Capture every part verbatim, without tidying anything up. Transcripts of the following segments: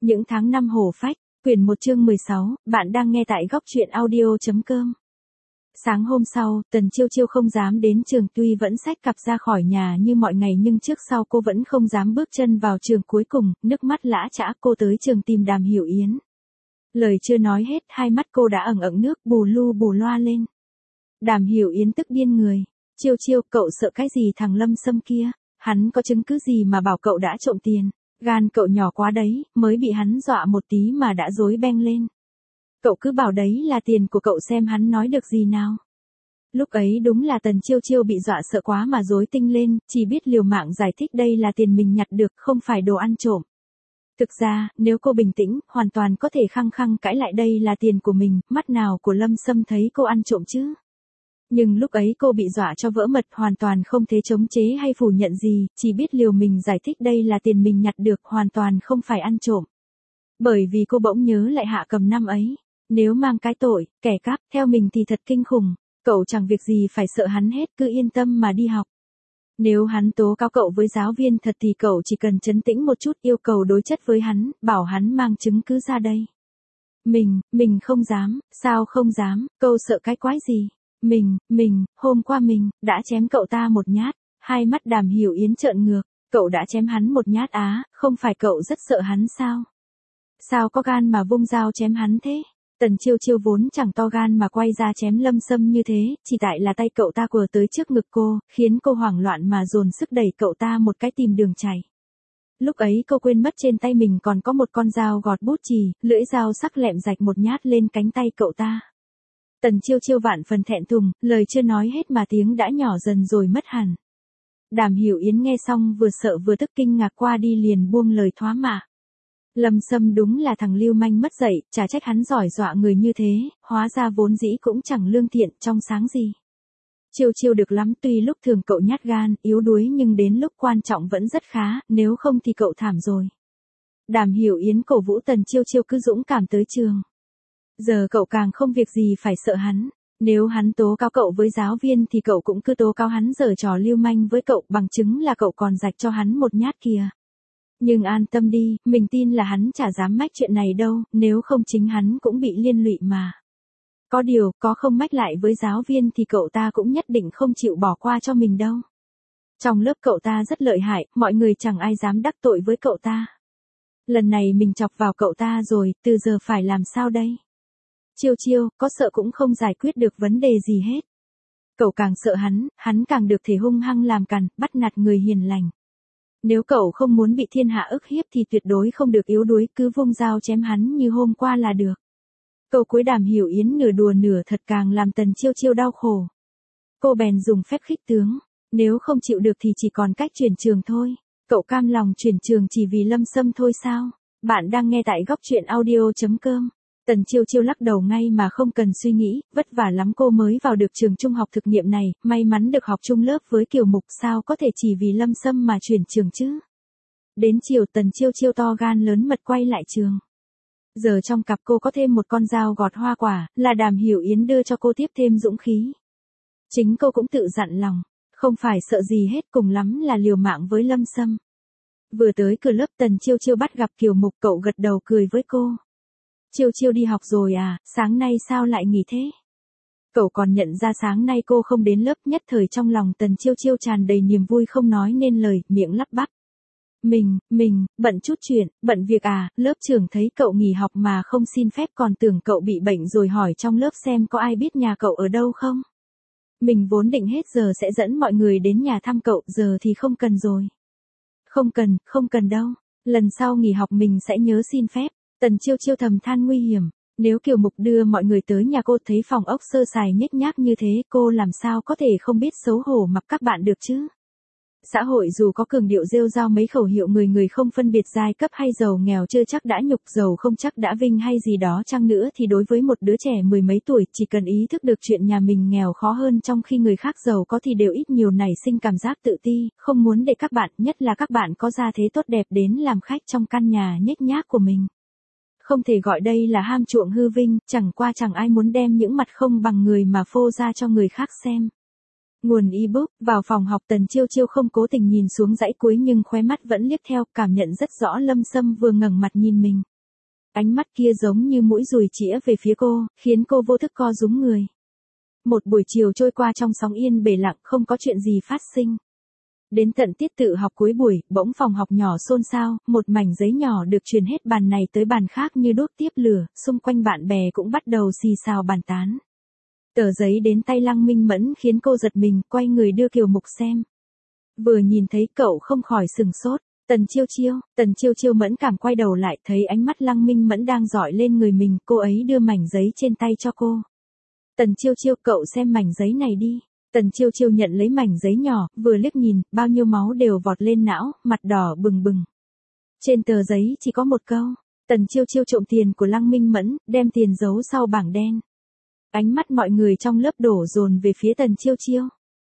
Những tháng năm hổ phách, quyển một chương mười sáu, bạn đang nghe tại góc truyện audio.com. Sáng hôm sau, Tần Chiêu Chiêu không dám đến trường, tuy vẫn xách cặp ra khỏi nhà như mọi ngày nhưng trước sau cô vẫn không dám bước chân vào trường. Cuối cùng, nước mắt lã chã cô tới trường tìm Đàm Hiểu Yến. Lời chưa nói hết, hai mắt cô đã ẩn ẩn nước bù lu bù loa lên. Đàm Hiểu Yến tức điên người. Chiêu Chiêu, cậu sợ cái gì thằng Lâm Sâm kia? Hắn có chứng cứ gì mà bảo cậu đã trộm tiền? Gan cậu nhỏ quá đấy, mới bị hắn dọa một tí mà đã rối beng lên. Cậu cứ bảo đấy là tiền của cậu xem hắn nói được gì nào. Lúc ấy đúng là Tần Chiêu Chiêu bị dọa sợ quá mà rối tinh lên, chỉ biết liều mạng giải thích đây là tiền mình nhặt được, không phải đồ ăn trộm. Thực ra, nếu cô bình tĩnh, hoàn toàn có thể khăng khăng cãi lại đây là tiền của mình, mắt nào của Lâm Sâm thấy cô ăn trộm chứ. Nhưng lúc ấy cô bị dọa cho vỡ mật, hoàn toàn không thể chống chế hay phủ nhận gì, chỉ biết liều mình giải thích đây là tiền mình nhặt được, hoàn toàn không phải ăn trộm. Bởi vì cô bỗng nhớ lại Hạ Cầm năm ấy, nếu mang cái tội, kẻ cắp, theo mình thì thật kinh khủng, cậu chẳng việc gì phải sợ hắn hết, cứ yên tâm mà đi học. Nếu hắn tố cáo cậu với giáo viên thật thì cậu chỉ cần trấn tĩnh một chút, yêu cầu đối chất với hắn, bảo hắn mang chứng cứ ra đây. Mình, mình không dám, sao không dám, câu sợ cái quái gì. Mình, mình, hôm qua mình, đã chém cậu ta một nhát. Hai mắt Đàm Hiểu Yến trợn ngược, cậu đã chém hắn một nhát á, không phải cậu rất sợ hắn sao? Sao có gan mà vung dao chém hắn thế? Tần Chiêu Chiêu vốn chẳng to gan mà quay ra chém Lâm Sâm như thế, chỉ tại là tay cậu ta quờ tới trước ngực cô, khiến cô hoảng loạn mà dồn sức đẩy cậu ta một cái tìm đường chạy. Lúc ấy cô quên mất trên tay mình còn có một con dao gọt bút chì, lưỡi dao sắc lẹm rạch một nhát lên cánh tay cậu ta. Tần Chiêu Chiêu vạn phần thẹn thùng, lời chưa nói hết mà tiếng đã nhỏ dần rồi mất hẳn. Đàm Hiểu Yến nghe xong vừa sợ vừa tức, kinh ngạc qua đi liền buông lời thoá mạ. Lâm Sâm đúng là thằng lưu manh mất dạy, chả trách hắn giỏi dọa người như thế, hóa ra vốn dĩ cũng chẳng lương thiện trong sáng gì. Chiêu Chiêu được lắm, tuy lúc thường cậu nhát gan, yếu đuối nhưng đến lúc quan trọng vẫn rất khá, nếu không thì cậu thảm rồi. Đàm Hiểu Yến cổ vũ Tần Chiêu Chiêu cứ dũng cảm tới trường. Giờ cậu càng không việc gì phải sợ hắn, nếu hắn tố cáo cậu với giáo viên thì cậu cũng cứ tố cáo hắn giở trò lưu manh với cậu, bằng chứng là cậu còn rạch cho hắn một nhát kìa. Nhưng an tâm đi, mình tin là hắn chả dám mách chuyện này đâu, nếu không chính hắn cũng bị liên lụy mà. Có điều, có không mách lại với giáo viên thì cậu ta cũng nhất định không chịu bỏ qua cho mình đâu. Trong lớp cậu ta rất lợi hại, mọi người chẳng ai dám đắc tội với cậu ta. Lần này mình chọc vào cậu ta rồi, từ giờ phải làm sao đây? Chiêu Chiêu, có sợ cũng không giải quyết được vấn đề gì hết. Cậu càng sợ hắn, hắn càng được thể hung hăng làm càn, bắt nạt người hiền lành. Nếu cậu không muốn bị thiên hạ ức hiếp thì tuyệt đối không được yếu đuối, cứ vung dao chém hắn như hôm qua là được. Câu cuối Đàm Hiểu Yến nửa đùa nửa thật càng làm Tần Chiêu Chiêu đau khổ. Cô bèn dùng phép khích tướng, nếu không chịu được thì chỉ còn cách chuyển trường thôi. Cậu cam lòng chuyển trường chỉ vì Lâm Sâm thôi sao? Bạn đang nghe tại góc truyện audio.com. Tần Chiêu Chiêu lắc đầu ngay mà không cần suy nghĩ, vất vả lắm cô mới vào được trường trung học thực nghiệm này, may mắn được học chung lớp với Kiều Mục, sao có thể chỉ vì Lâm Sâm mà chuyển trường chứ. Đến chiều Tần Chiêu Chiêu to gan lớn mật quay lại trường. Giờ trong cặp cô có thêm một con dao gọt hoa quả, là Đàm Hiểu Yến đưa cho cô tiếp thêm dũng khí. Chính cô cũng tự dặn lòng, không phải sợ gì hết, cùng lắm là liều mạng với Lâm Sâm. Vừa tới cửa lớp Tần Chiêu Chiêu bắt gặp Kiều Mục, cậu gật đầu cười với cô. Chiêu Chiêu đi học rồi à, sáng nay sao lại nghỉ thế? Cậu còn nhận ra sáng nay cô không đến lớp, nhất thời trong lòng Tần Chiêu Chiêu tràn đầy niềm vui không nói nên lời, miệng lắp bắp. Mình, mình, bận chút chuyện, bận việc à, lớp trưởng thấy cậu nghỉ học mà không xin phép còn tưởng cậu bị bệnh rồi hỏi trong lớp xem có ai biết nhà cậu ở đâu không? Mình vốn định hết giờ sẽ dẫn mọi người đến nhà thăm cậu, giờ thì không cần rồi. Không cần, không cần đâu, lần sau nghỉ học mình sẽ nhớ xin phép. Tần Chiêu Chiêu thầm than nguy hiểm, nếu Kiều Mục đưa mọi người tới nhà cô thấy phòng ốc sơ sài nhếch nhác như thế, cô làm sao có thể không biết xấu hổ mặc các bạn được chứ? Xã hội dù có cường điệu rêu rao mấy khẩu hiệu người người không phân biệt giai cấp hay giàu nghèo, chưa chắc đã nhục, giàu không chắc đã vinh hay gì đó chăng nữa thì đối với một đứa trẻ mười mấy tuổi, chỉ cần ý thức được chuyện nhà mình nghèo khó hơn trong khi người khác giàu có thì đều ít nhiều nảy sinh cảm giác tự ti, không muốn để các bạn, nhất là các bạn có gia thế tốt đẹp đến làm khách trong căn nhà nhếch nhác của mình. Không thể gọi đây là ham chuộng hư vinh, chẳng qua chẳng ai muốn đem những mặt không bằng người mà phô ra cho người khác xem. Nguồn ebook, vào phòng học Tần Chiêu Chiêu không cố tình nhìn xuống dãy cuối nhưng khóe mắt vẫn liếc theo, cảm nhận rất rõ Lâm Sâm vừa ngẩng mặt nhìn mình. Ánh mắt kia giống như mũi dùi chĩa về phía cô, khiến cô vô thức co rúm người. Một buổi chiều trôi qua trong sóng yên bể lặng, không có chuyện gì phát sinh. Đến tận tiết tự học cuối buổi, bỗng phòng học nhỏ xôn xao, một mảnh giấy nhỏ được truyền hết bàn này tới bàn khác như đốt tiếp lửa, xung quanh bạn bè cũng bắt đầu xì xào bàn tán. Tờ giấy đến tay Lăng Minh Mẫn khiến cô giật mình, quay người đưa Kiều Mục xem. Vừa nhìn thấy cậu không khỏi sừng sốt. Tần Chiêu Chiêu, Tần Chiêu Chiêu mẫn cảm quay đầu lại, thấy ánh mắt Lăng Minh Mẫn đang dọi lên người mình, cô ấy đưa mảnh giấy trên tay cho cô. Tần Chiêu Chiêu, cậu xem mảnh giấy này đi. Tần Chiêu Chiêu nhận lấy mảnh giấy nhỏ, vừa liếc nhìn, bao nhiêu máu đều vọt lên não, mặt đỏ bừng bừng. Trên tờ giấy chỉ có một câu, Tần Chiêu Chiêu trộm tiền của Lăng Minh Mẫn, đem tiền giấu sau bảng đen. Ánh mắt mọi người trong lớp đổ dồn về phía Tần Chiêu Chiêu.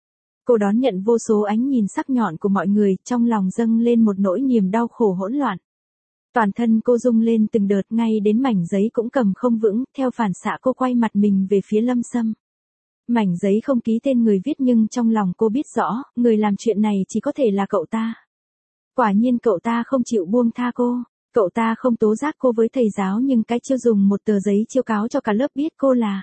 Cô đón nhận vô số ánh nhìn sắc nhọn của mọi người, trong lòng dâng lên một nỗi niềm đau khổ hỗn loạn. Toàn thân cô rung lên từng đợt, ngay đến mảnh giấy cũng cầm không vững, theo phản xạ cô quay mặt mình về phía Lâm Sâm. Mảnh giấy không ký tên người viết nhưng trong lòng cô biết rõ, người làm chuyện này chỉ có thể là cậu ta. Quả nhiên cậu ta không chịu buông tha cô, cậu ta không tố giác cô với thầy giáo nhưng cái chiêu dùng một tờ giấy chiêu cáo cho cả lớp biết cô là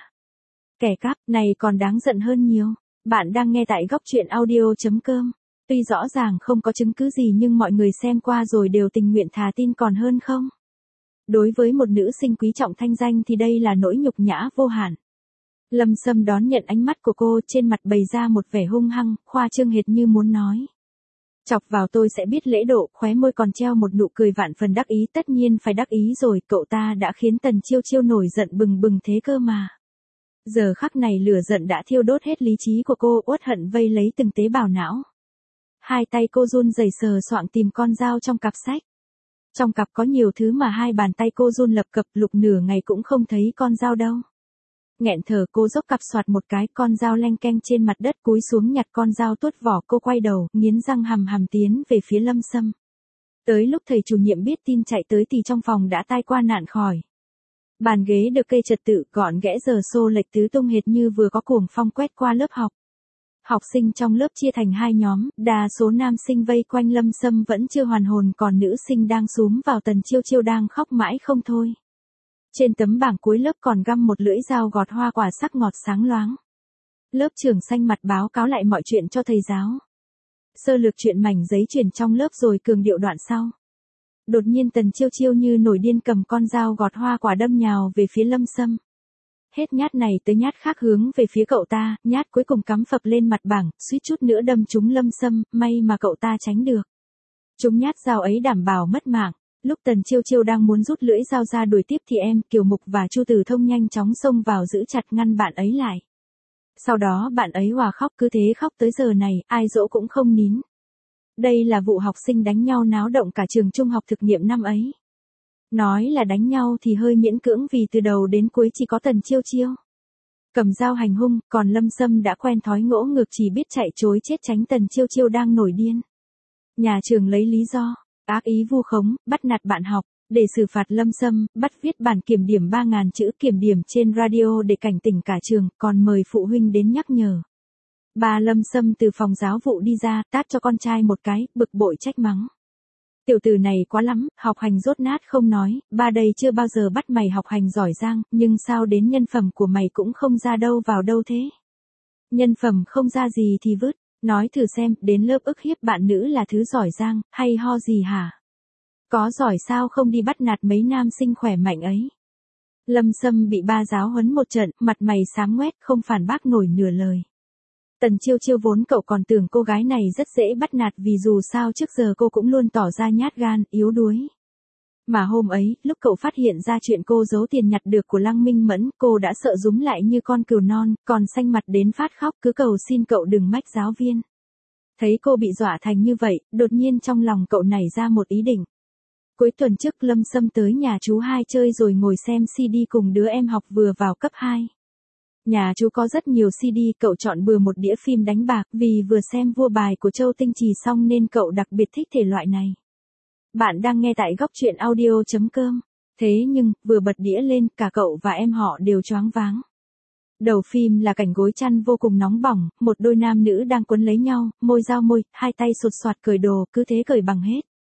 kẻ cắp, này còn đáng giận hơn nhiều. Bạn đang nghe tại góc truyện audio.com. Tuy rõ ràng không có chứng cứ gì nhưng mọi người xem qua rồi đều tình nguyện thà tin còn hơn không. Đối với một nữ sinh quý trọng thanh danh thì đây là nỗi nhục nhã vô hạn. Lâm Sâm đón nhận ánh mắt của cô, trên mặt bày ra một vẻ hung hăng, khoa trương hệt như muốn nói. Chọc vào tôi sẽ biết lễ độ, khóe môi còn treo một nụ cười vạn phần đắc ý, tất nhiên phải đắc ý rồi, cậu ta đã khiến Tần Chiêu Chiêu nổi giận bừng bừng thế cơ mà. Giờ khắc này lửa giận đã thiêu đốt hết lý trí của cô, uất hận vây lấy từng tế bào não. Hai tay cô run rẩy sờ soạng tìm con dao trong cặp sách. Trong cặp có nhiều thứ mà hai bàn tay cô run lập cập, lục nửa ngày cũng không thấy con dao đâu. Nghẹn thở cô dốc cặp soạt một cái, con dao leng keng trên mặt đất, cúi xuống nhặt con dao tuốt vỏ, cô quay đầu, nghiến răng hầm hầm tiến về phía Lâm Sâm. Tới lúc thầy chủ nhiệm biết tin chạy tới thì trong phòng đã tai qua nạn khỏi. Bàn ghế được kê trật tự, gọn ghẽ, giờ xô lệch tứ tung hệt như vừa có cuồng phong quét qua lớp học. Học sinh trong lớp chia thành hai nhóm, đa số nam sinh vây quanh Lâm Sâm vẫn chưa hoàn hồn, còn nữ sinh đang xúm vào Tần Chiêu Chiêu đang khóc mãi không thôi. Trên tấm bảng cuối lớp còn găm một lưỡi dao gọt hoa quả sắc ngọt sáng loáng. Lớp trưởng xanh mặt báo cáo lại mọi chuyện cho thầy giáo. Sơ lược chuyện mảnh giấy truyền trong lớp rồi cường điệu đoạn sau. Đột nhiên Tần Chiêu Chiêu như nổi điên cầm con dao gọt hoa quả đâm nhào về phía Lâm Sâm. Hết nhát này tới nhát khác hướng về phía cậu ta, nhát cuối cùng cắm phập lên mặt bảng, suýt chút nữa đâm trúng Lâm Sâm, may mà cậu ta tránh được. Trúng nhát dao ấy đảm bảo mất mạng. Lúc Tần Chiêu Chiêu đang muốn rút lưỡi dao ra đuổi tiếp thì em, Kiều Mục và Chu Từ Thông nhanh chóng xông vào giữ chặt ngăn bạn ấy lại. Sau đó bạn ấy hòa khóc, cứ thế khóc tới giờ này, ai dỗ cũng không nín. Đây là vụ học sinh đánh nhau náo động cả trường trung học thực nghiệm năm ấy. Nói là đánh nhau thì hơi miễn cưỡng vì từ đầu đến cuối chỉ có Tần Chiêu Chiêu cầm dao hành hung, còn Lâm Sâm đã quen thói ngỗ ngược chỉ biết chạy chối chết tránh Tần Chiêu Chiêu đang nổi điên. Nhà trường lấy lý do ác ý vu khống, bắt nạt bạn học, để xử phạt Lâm Sâm, bắt viết bản kiểm điểm ba nghìn chữ kiểm điểm trên radio để cảnh tỉnh cả trường, còn mời phụ huynh đến nhắc nhở. Bà Lâm Sâm từ phòng giáo vụ đi ra, tát cho con trai một cái, bực bội trách mắng. Tiểu tử này quá lắm, học hành dốt nát không nói, ba đây chưa bao giờ bắt mày học hành giỏi giang, nhưng sao đến nhân phẩm của mày cũng không ra đâu vào đâu thế? Nhân phẩm không ra gì thì vứt, nói thử xem, đến lớp ức hiếp bạn nữ là thứ giỏi giang, hay ho gì hả? Có giỏi sao không đi bắt nạt mấy nam sinh khỏe mạnh ấy? Lâm Sâm bị ba giáo huấn một trận, mặt mày xám ngoét, không phản bác nổi nửa lời. Tần Chiêu Chiêu vốn cậu còn tưởng cô gái này rất dễ bắt nạt vì dù sao trước giờ cô cũng luôn tỏ ra nhát gan, yếu đuối. Mà hôm ấy, lúc cậu phát hiện ra chuyện cô giấu tiền nhặt được của Lăng Minh Mẫn, cô đã sợ rúm lại như con cừu non, còn xanh mặt đến phát khóc, cứ cầu xin cậu đừng mách giáo viên. Thấy cô bị dọa thành như vậy, đột nhiên trong lòng cậu nảy ra một ý định. Cuối tuần trước Lâm Sâm tới nhà chú hai chơi rồi ngồi xem xê đê cùng đứa em học vừa vào cấp hai. Nhà chú có rất nhiều xê đê, cậu chọn bừa một đĩa phim đánh bạc, vì vừa xem vua bài của Châu Tinh Trì xong nên cậu đặc biệt thích thể loại này. Bạn đang nghe tại góc truyện audio.com. Thế nhưng, vừa bật đĩa lên, cả cậu và em họ đều choáng váng. Đầu phim là cảnh gối chăn vô cùng nóng bỏng, một đôi nam nữ đang quấn lấy nhau, môi giao môi, hai tay sột soạt cởi đồ, cứ thế cởi bằng hết.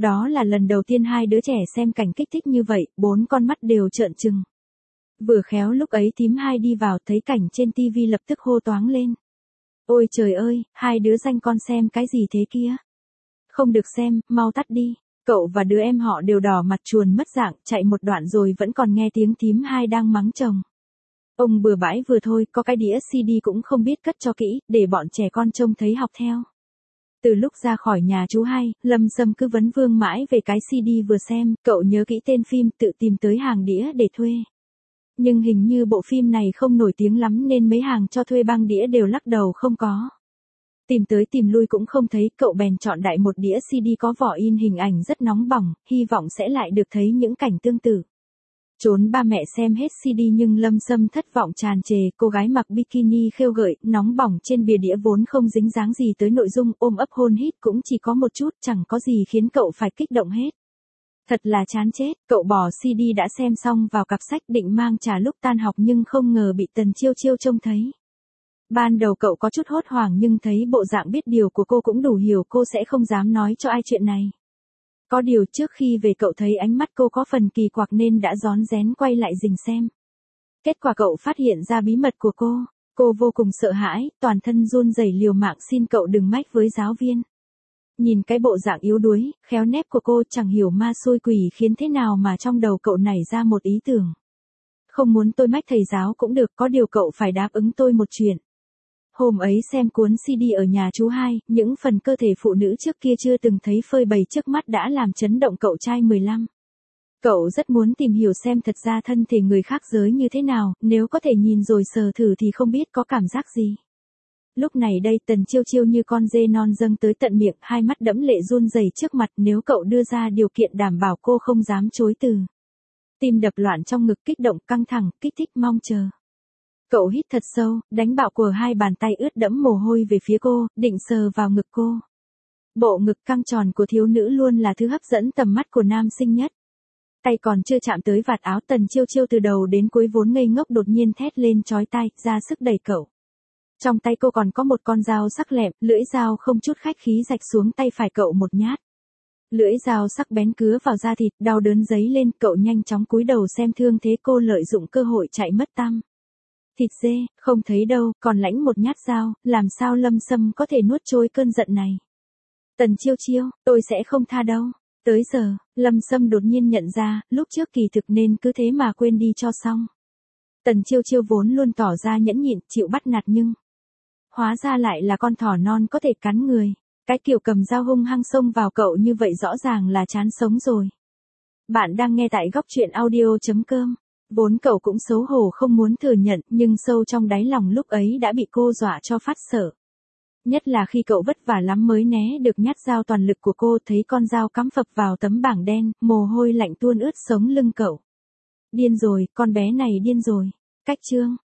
Đó là lần đầu tiên hai đứa trẻ xem cảnh kích thích như vậy, bốn con mắt đều trợn trừng. Vừa khéo lúc ấy thím hai đi vào thấy cảnh trên tivi lập tức hô toáng lên. Ôi trời ơi, hai đứa danh con xem cái gì thế kia? Không được xem, mau tắt đi. Cậu và đứa em họ đều đỏ mặt chuồn mất dạng, chạy một đoạn rồi vẫn còn nghe tiếng thím hai đang mắng chồng. Ông bừa bãi vừa thôi, có cái đĩa xê đê cũng không biết cất cho kỹ, để bọn trẻ con trông thấy học theo. Từ lúc ra khỏi nhà chú hai, Lâm Sâm cứ vấn vương mãi về cái xê đê vừa xem, cậu nhớ kỹ tên phim, tự tìm tới hàng đĩa để thuê. Nhưng hình như bộ phim này không nổi tiếng lắm nên mấy hàng cho thuê băng đĩa đều lắc đầu không có. Tìm tới tìm lui cũng không thấy, cậu bèn chọn đại một đĩa xê đê có vỏ in hình ảnh rất nóng bỏng, hy vọng sẽ lại được thấy những cảnh tương tự. Trốn ba mẹ xem hết xê đê nhưng Lâm Sâm thất vọng tràn trề, cô gái mặc bikini khêu gợi, nóng bỏng trên bìa đĩa vốn không dính dáng gì tới nội dung, ôm ấp hôn hít cũng chỉ có một chút, chẳng có gì khiến cậu phải kích động hết. Thật là chán chết, cậu bỏ xê đê đã xem xong vào cặp sách định mang trả lúc tan học nhưng không ngờ bị Tần Chiêu Chiêu trông thấy. Ban đầu cậu có chút hốt hoảng nhưng thấy bộ dạng biết điều của cô cũng đủ hiểu cô sẽ không dám nói cho ai chuyện này. Có điều trước khi về cậu thấy ánh mắt cô có phần kỳ quặc nên đã rón rén quay lại rình xem. Kết quả cậu phát hiện ra bí mật của cô. Cô vô cùng sợ hãi, toàn thân run rẩy liều mạng xin cậu đừng mách với giáo viên. Nhìn cái bộ dạng yếu đuối, khéo nép của cô chẳng hiểu ma xui quỷ khiến thế nào mà trong đầu cậu nảy ra một ý tưởng. Không muốn tôi mách thầy giáo cũng được, có điều cậu phải đáp ứng tôi một chuyện. Hôm ấy xem cuốn xê đê ở nhà chú hai, những phần cơ thể phụ nữ trước kia chưa từng thấy phơi bày trước mắt đã làm chấn động cậu trai mười lăm. Cậu rất muốn tìm hiểu xem thật ra thân thể người khác giới như thế nào, nếu có thể nhìn rồi sờ thử thì không biết có cảm giác gì. Lúc này đây Tần Chiêu Chiêu như con dê non dâng tới tận miệng, hai mắt đẫm lệ run rẩy trước mặt, nếu cậu đưa ra điều kiện đảm bảo cô không dám chối từ. Tim đập loạn trong ngực, kích động căng thẳng, kích thích mong chờ. Cậu hít thật sâu, đánh bạo của hai bàn tay ướt đẫm mồ hôi về phía cô, định sờ vào ngực cô. Bộ ngực căng tròn của thiếu nữ luôn là thứ hấp dẫn tầm mắt của nam sinh nhất. Tay còn chưa chạm tới vạt áo, Tần Chiêu Chiêu từ đầu đến cuối vốn ngây ngốc đột nhiên thét lên chói tai, ra sức đẩy cậu. Trong tay cô còn có một con dao sắc lẹm, lưỡi dao không chút khách khí rạch xuống tay phải cậu một nhát. Lưỡi dao sắc bén cứa vào da thịt, đau đớn dấy lên, cậu nhanh chóng cúi đầu xem thương thế cô lợi dụng cơ hội chạy mất tăm. Thịt dê, không thấy đâu, còn lãnh một nhát dao, làm sao Lâm Sâm có thể nuốt trôi cơn giận này. Tần Chiêu Chiêu, tôi sẽ không tha đâu. Tới giờ, Lâm Sâm đột nhiên nhận ra, lúc trước kỳ thực nên cứ thế mà quên đi cho xong. Tần Chiêu Chiêu vốn luôn tỏ ra nhẫn nhịn, chịu bắt nạt nhưng hóa ra lại là con thỏ non có thể cắn người. Cái kiểu cầm dao hung hăng xông vào cậu như vậy rõ ràng là chán sống rồi. Bạn đang nghe tại góc truyện audio chấm com. Vốn cậu cũng xấu hổ không muốn thừa nhận, nhưng sâu trong đáy lòng lúc ấy đã bị cô dọa cho phát sợ. Nhất là khi cậu vất vả lắm mới né được nhát dao toàn lực của cô, thấy con dao cắm phập vào tấm bảng đen, mồ hôi lạnh tuôn ướt sống lưng cậu. Điên rồi, con bé này điên rồi. Cách chương